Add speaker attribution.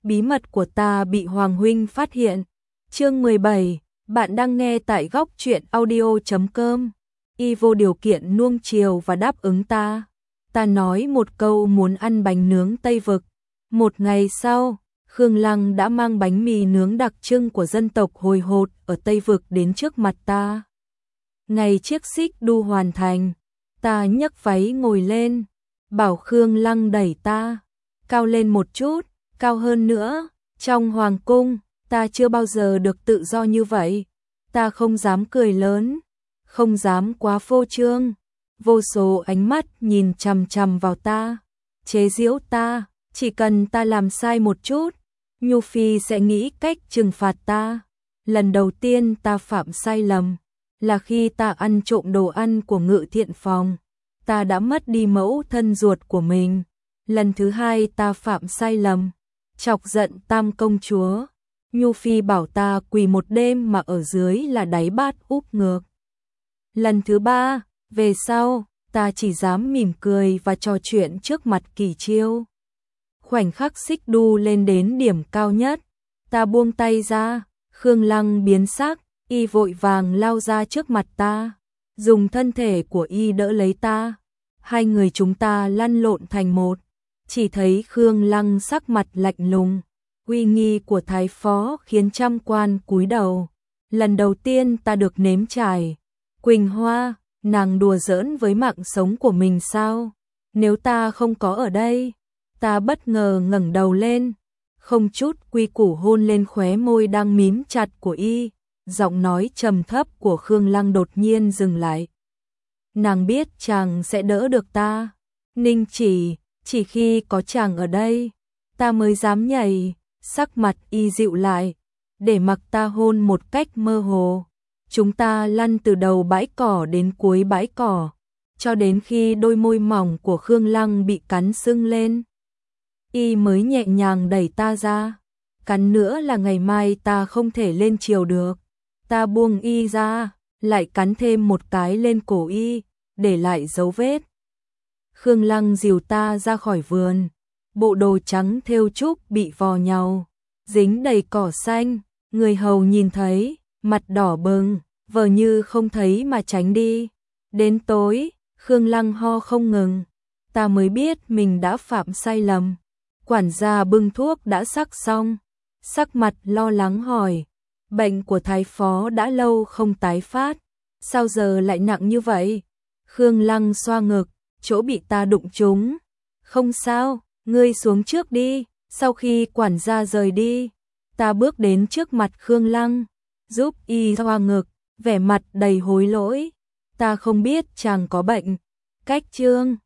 Speaker 1: bí mật của ta bị Hoàng huynh phát hiện. Chương 17, bạn đang nghe tại góc truyện audio.com. Y vô điều kiện nuông chiều và đáp ứng ta. Ta nói một câu muốn ăn bánh nướng Tây Vực. Một ngày sau, Khương Lăng đã mang bánh mì nướng đặc trưng của dân tộc Hồi Hột ở Tây Vực đến trước mặt ta. Ngày chiếc xích đu hoàn thành, ta nhấc váy ngồi lên, bảo Khương Lăng đẩy ta cao lên một chút, cao hơn nữa. Trong hoàng cung, ta chưa bao giờ được tự do như vậy. Ta không dám cười lớn, không dám quá phô trương. Vô số ánh mắt nhìn chằm chằm vào ta, chế giễu ta. Chỉ cần ta làm sai một chút, Nhu Phi sẽ nghĩ cách trừng phạt ta. Lần đầu tiên ta phạm sai lầm là khi ta ăn trộm đồ ăn của Ngự Thiện Phòng. Ta đã mất đi mẫu thân ruột của mình. Lần thứ hai ta phạm sai lầm, chọc giận Tam công chúa. Nhu Phi bảo ta quỳ một đêm mà ở dưới là đáy bát úp ngược. Lần thứ ba, về sau, ta chỉ dám mỉm cười và trò chuyện trước mặt Kỳ Chiêu. Khoảnh khắc xích đu lên đến điểm cao nhất, ta buông tay ra, Khương Lăng biến sắc, y vội vàng lao ra trước mặt ta, dùng thân thể của y đỡ lấy ta. Hai người chúng ta lăn lộn thành một, chỉ thấy Khương Lăng sắc mặt lạnh lùng, uy nghi của thái phó khiến trăm quan cúi đầu. Lần đầu tiên ta được nếm trải. Quỳnh Hoa, nàng đùa giỡn với mạng sống của mình sao? Nếu ta không có ở đây. Ta bất ngờ ngẩng đầu lên, không chút quy củ hôn lên khóe môi đang mím chặt của y. Giọng nói trầm thấp của Khương Lăng đột nhiên dừng lại. Nàng biết chàng sẽ đỡ được ta. Ninh chỉ khi có chàng ở đây, ta mới dám nhảy. Sắc mặt y dịu lại, để mặc ta hôn một cách mơ hồ. Chúng ta lăn từ đầu bãi cỏ đến cuối bãi cỏ, cho đến khi đôi môi mỏng của Khương Lăng bị cắn sưng lên. Y mới nhẹ nhàng đẩy ta ra. Cắn nữa là ngày mai ta không thể lên triều được. Ta buông y ra, lại cắn thêm một cái lên cổ y, để lại dấu vết. Khương Lăng dìu ta ra khỏi vườn. Bộ đồ trắng thêu trúc bị vò nhau, dính đầy cỏ xanh. Người hầu nhìn thấy, mặt đỏ bừng, vờ như không thấy mà tránh đi. Đến tối, Khương Lăng ho không ngừng. Ta mới biết mình đã phạm sai lầm. Quản gia bưng thuốc đã sắc xong, sắc mặt lo lắng hỏi, bệnh của thái phó đã lâu không tái phát, sao giờ lại nặng như vậy? Khương Lăng xoa ngực, chỗ bị ta đụng trúng. Không sao, ngươi xuống trước đi. Sau khi quản gia rời đi, ta bước đến trước mặt Khương Lăng, giúp y xoa ngực, vẻ mặt đầy hối lỗi. Ta không biết chàng có bệnh. Cách chương